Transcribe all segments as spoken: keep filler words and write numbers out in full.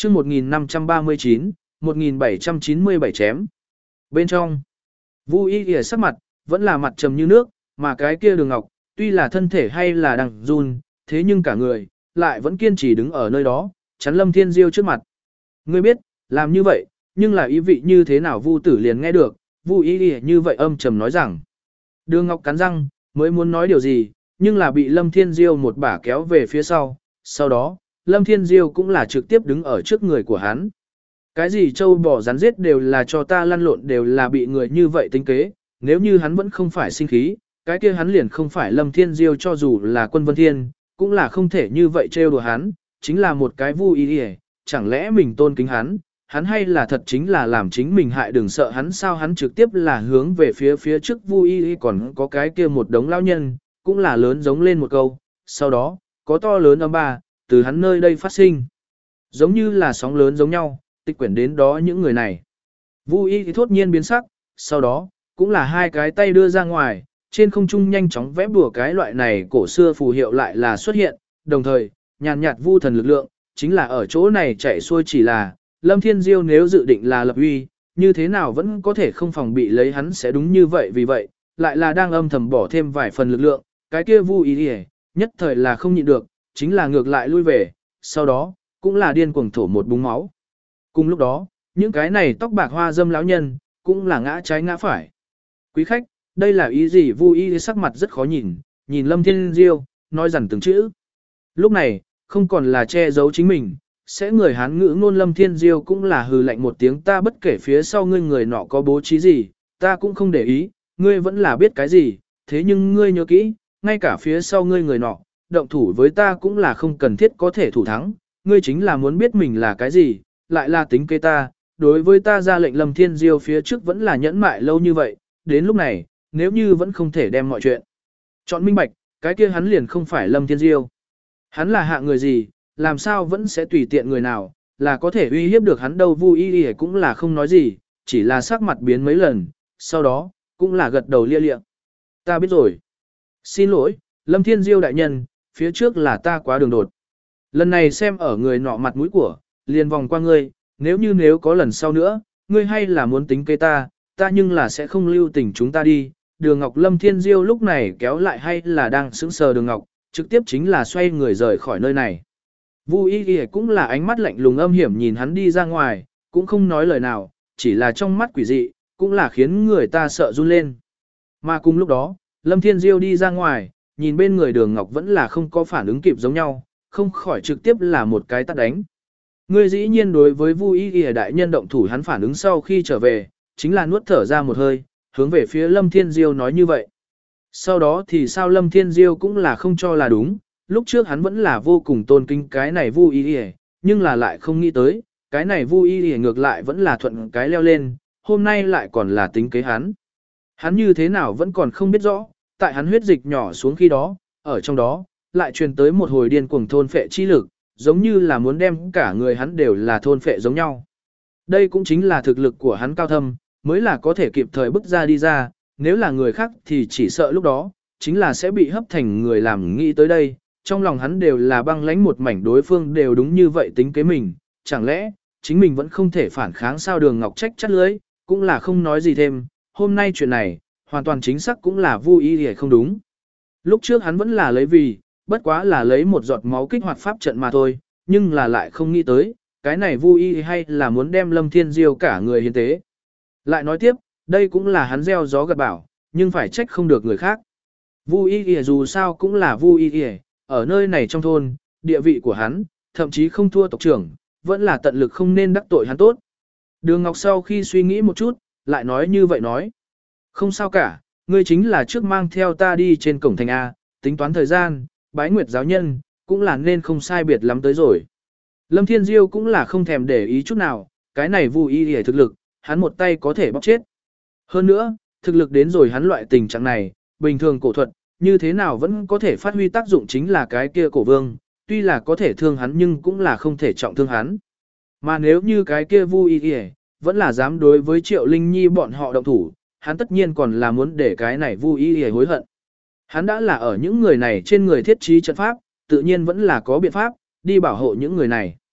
chương một nghìn năm trăm ba mươi chín, một nghìn bảy trăm chín mươi bảy chém. Bên trong, Vu Y Y sắc mặt, vẫn là mặt trầm như nước, mà cái kia Đường Ngọc, tuy là thân thể hay là đang run, thế nhưng cả người, lại vẫn kiên trì đứng ở nơi đó, chắn Lâm Thiên Diêu trước mặt. Ngươi biết, làm như vậy, nhưng là ý vị như thế nào Vu Tử liền nghe được, Vu Y Y như vậy âm trầm nói rằng. Đường Ngọc cắn răng, mới muốn nói điều gì, nhưng là bị Lâm Thiên Diêu một bả kéo về phía sau, sau đó, Lâm Thiên Diêu cũng là trực tiếp đứng ở trước người của hắn. Cái gì trâu bò rắn giết đều là cho ta lăn lộn đều là bị người như vậy tính kế, nếu như hắn vẫn không phải sinh khí, cái kia hắn liền không phải Lâm Thiên Diêu cho dù là quân vân thiên, cũng là không thể như vậy trêu đùa hắn, chính là một cái Vu Y Y, chẳng lẽ mình tôn kính hắn, hắn hay là thật chính là làm chính mình hại đừng sợ hắn sao hắn trực tiếp là hướng về phía phía trước Vu Y Y còn có cái kia một đống lão nhân, cũng là lớn giống lên một câu, sau đó, có to lớn âm ba, từ hắn nơi đây phát sinh. Giống như là sóng lớn giống nhau, tịch quyển đến đó những người này. Vu Y thì thốt nhiên biến sắc, sau đó, cũng là hai cái tay đưa ra ngoài, trên không trung nhanh chóng vẽ bùa cái loại này cổ xưa phù hiệu lại là xuất hiện, đồng thời, nhàn nhạt vu thần lực lượng, chính là ở chỗ này chạy xuôi chỉ là, Lâm Thiên Diêu nếu dự định là lập uy, như thế nào vẫn có thể không phòng bị lấy hắn sẽ đúng như vậy vì vậy, lại là đang âm thầm bỏ thêm vài phần lực lượng, cái kia Vu Y Y, nhất thời là không nhịn được, chính là ngược lại lui về, sau đó, cũng là điên cuồng thổ một búng máu. Cùng lúc đó, những cái này tóc bạc hoa dâm lão nhân, cũng là ngã trái ngã phải. Quý khách, đây là ý gì? Vu Y sắc mặt rất khó nhìn, nhìn Lâm Thiên Diêu, nói rằng từng chữ. Lúc này, không còn là che giấu chính mình, sẽ người Hán ngữ ngôn Lâm Thiên Diêu cũng là hừ lạnh một tiếng ta bất kể phía sau ngươi người nọ có bố trí gì, ta cũng không để ý, ngươi vẫn là biết cái gì, thế nhưng ngươi nhớ kỹ, ngay cả phía sau ngươi người nọ, động thủ với ta cũng là không cần thiết có thể thủ thắng, ngươi chính là muốn biết mình là cái gì, lại là tính kế ta, đối với ta ra lệnh Lâm Thiên Diêu phía trước vẫn là nhẫn mại lâu như vậy, đến lúc này, nếu như vẫn không thể đem mọi chuyện chọn minh bạch, cái kia hắn liền không phải Lâm Thiên Diêu. Hắn là hạ người gì, làm sao vẫn sẽ tùy tiện người nào, là có thể uy hiếp được hắn đâu. Vu Y Y cũng là không nói gì, chỉ là sắc mặt biến mấy lần, sau đó, cũng là gật đầu lia lịa. Ta biết rồi. Xin lỗi, Lâm Thiên Diêu đại nhân, phía trước là ta quá đường đột. Lần này xem ở người nọ mặt mũi của, liền vòng qua ngươi, nếu như nếu có lần sau nữa, ngươi hay là muốn tính kế ta, ta nhưng là sẽ không lưu tình chúng ta đi. Đường Ngọc Lâm Thiên Diêu lúc này kéo lại hay là đang sững sờ Đường Ngọc, trực tiếp chính là xoay người rời khỏi nơi này. Vu Y Y cũng là ánh mắt lạnh lùng âm hiểm nhìn hắn đi ra ngoài, cũng không nói lời nào, chỉ là trong mắt quỷ dị, cũng là khiến người ta sợ run lên. Mà cùng lúc đó, Lâm Thiên Diêu đi ra ngoài, nhìn bên người Đường Ngọc vẫn là không có phản ứng kịp giống nhau, không khỏi trực tiếp là một cái tát đánh. Ngươi dĩ nhiên đối với Vu Y Y đại nhân động thủ hắn phản ứng sau khi trở về, chính là nuốt thở ra một hơi, hướng về phía Lâm Thiên Diêu nói như vậy. Sau đó thì sao Lâm Thiên Diêu cũng là không cho là đúng, lúc trước hắn vẫn là vô cùng tôn kính cái này Vu Y Y, nhưng là lại không nghĩ tới, cái này Vu Y Y ngược lại vẫn là thuận cái leo lên, hôm nay lại còn là tính kế hắn. Hắn như thế nào vẫn còn không biết rõ, tại hắn huyết dịch nhỏ xuống khi đó, ở trong đó, lại truyền tới một hồi điên cuồng thôn phệ chi lực, giống như là muốn đem cả người hắn đều là thôn phệ giống nhau. Đây cũng chính là thực lực của hắn cao thâm, mới là có thể kịp thời bức ra đi ra, nếu là người khác thì chỉ sợ lúc đó, chính là sẽ bị hấp thành người làm nghĩ tới đây, trong lòng hắn đều là băng lãnh một mảnh đối phương đều đúng như vậy tính kế mình, chẳng lẽ, chính mình vẫn không thể phản kháng sao Đường Ngọc trách chắt lưới, cũng là không nói gì thêm, hôm nay chuyện này, hoàn toàn chính xác cũng là Vu Y Y không đúng. Lúc trước hắn vẫn là lấy vì, bất quá là lấy một giọt máu kích hoạt pháp trận mà thôi, nhưng là lại không nghĩ tới, cái này Vu Y hay là muốn đem Lâm Thiên Diêu cả người hiến tế. Lại nói tiếp, đây cũng là hắn gieo gió gặt bão, nhưng phải trách không được người khác. Vu Y dù sao cũng là Vu Y, ở nơi này trong thôn, địa vị của hắn, thậm chí không thua tộc trưởng, vẫn là tận lực không nên đắc tội hắn tốt. Đường Ngọc sau khi suy nghĩ một chút, lại nói như vậy nói. Không sao cả, ngươi chính là trước mang theo ta đi trên cổng thành A, tính toán thời gian, bái nguyệt giáo nhân, cũng là nên không sai biệt lắm tới rồi. Lâm Thiên Diêu cũng là không thèm để ý chút nào, cái này Vu Y hề thực lực, hắn một tay có thể bóc chết. Hơn nữa, thực lực đến rồi hắn loại tình trạng này, bình thường cổ thuật, như thế nào vẫn có thể phát huy tác dụng chính là cái kia cổ vương, tuy là có thể thương hắn nhưng cũng là không thể trọng thương hắn. Mà nếu như cái kia Vu Y hề, vẫn là dám đối với Triệu Linh Nhi bọn họ động thủ, hắn tất nhiên còn là muốn để cái này Vu Y hề hối hận. Hắn đã là ở những người này trên người thiết trí trận pháp, tự nhiên vẫn là có biện pháp, đi bảo hộ những người này.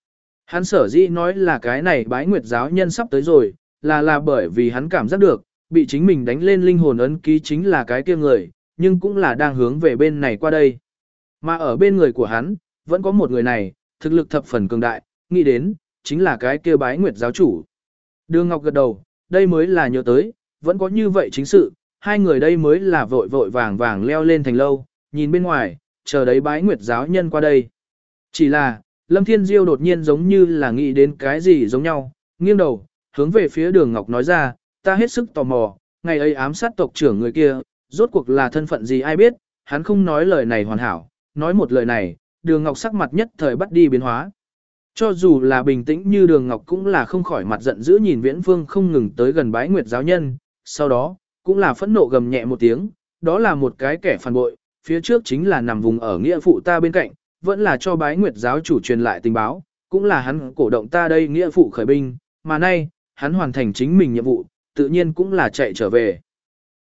Hắn sở dĩ nói là cái này bái nguyệt giáo nhân sắp tới rồi, là là bởi vì hắn cảm giác được, bị chính mình đánh lên linh hồn ấn ký chính là cái kia người, nhưng cũng là đang hướng về bên này qua đây. Mà ở bên người của hắn, vẫn có một người này, thực lực thập phần cường đại, nghĩ đến, chính là cái kia bái nguyệt giáo chủ. Đường Ngọc gật đầu, đây mới là nhớ tới, vẫn có như vậy chính sự, hai người đây mới là vội vội vàng vàng leo lên thành lâu, nhìn bên ngoài, chờ đấy bái nguyệt giáo nhân qua đây. Chỉ là, Lâm Thiên Diêu đột nhiên giống như là nghĩ đến cái gì giống nhau, nghiêng đầu, hướng về phía đường Ngọc nói ra, ta hết sức tò mò, ngày ấy ám sát tộc trưởng người kia, rốt cuộc là thân phận gì ai biết, hắn không nói lời này hoàn hảo, nói một lời này, đường Ngọc sắc mặt nhất thời bắt đi biến hóa. Cho dù là bình tĩnh như đường Ngọc cũng là không khỏi mặt giận dữ nhìn Viễn Vương không ngừng tới gần bái nguyệt giáo nhân, sau đó, cũng là phẫn nộ gầm nhẹ một tiếng, đó là một cái kẻ phản bội, phía trước chính là nằm vùng ở nghĩa phụ ta bên cạnh, vẫn là cho bái nguyệt giáo chủ truyền lại tình báo, cũng là hắn cổ động ta đây nghĩa phụ khởi binh, mà nay, hắn hoàn thành chính mình nhiệm vụ, tự nhiên cũng là chạy trở về.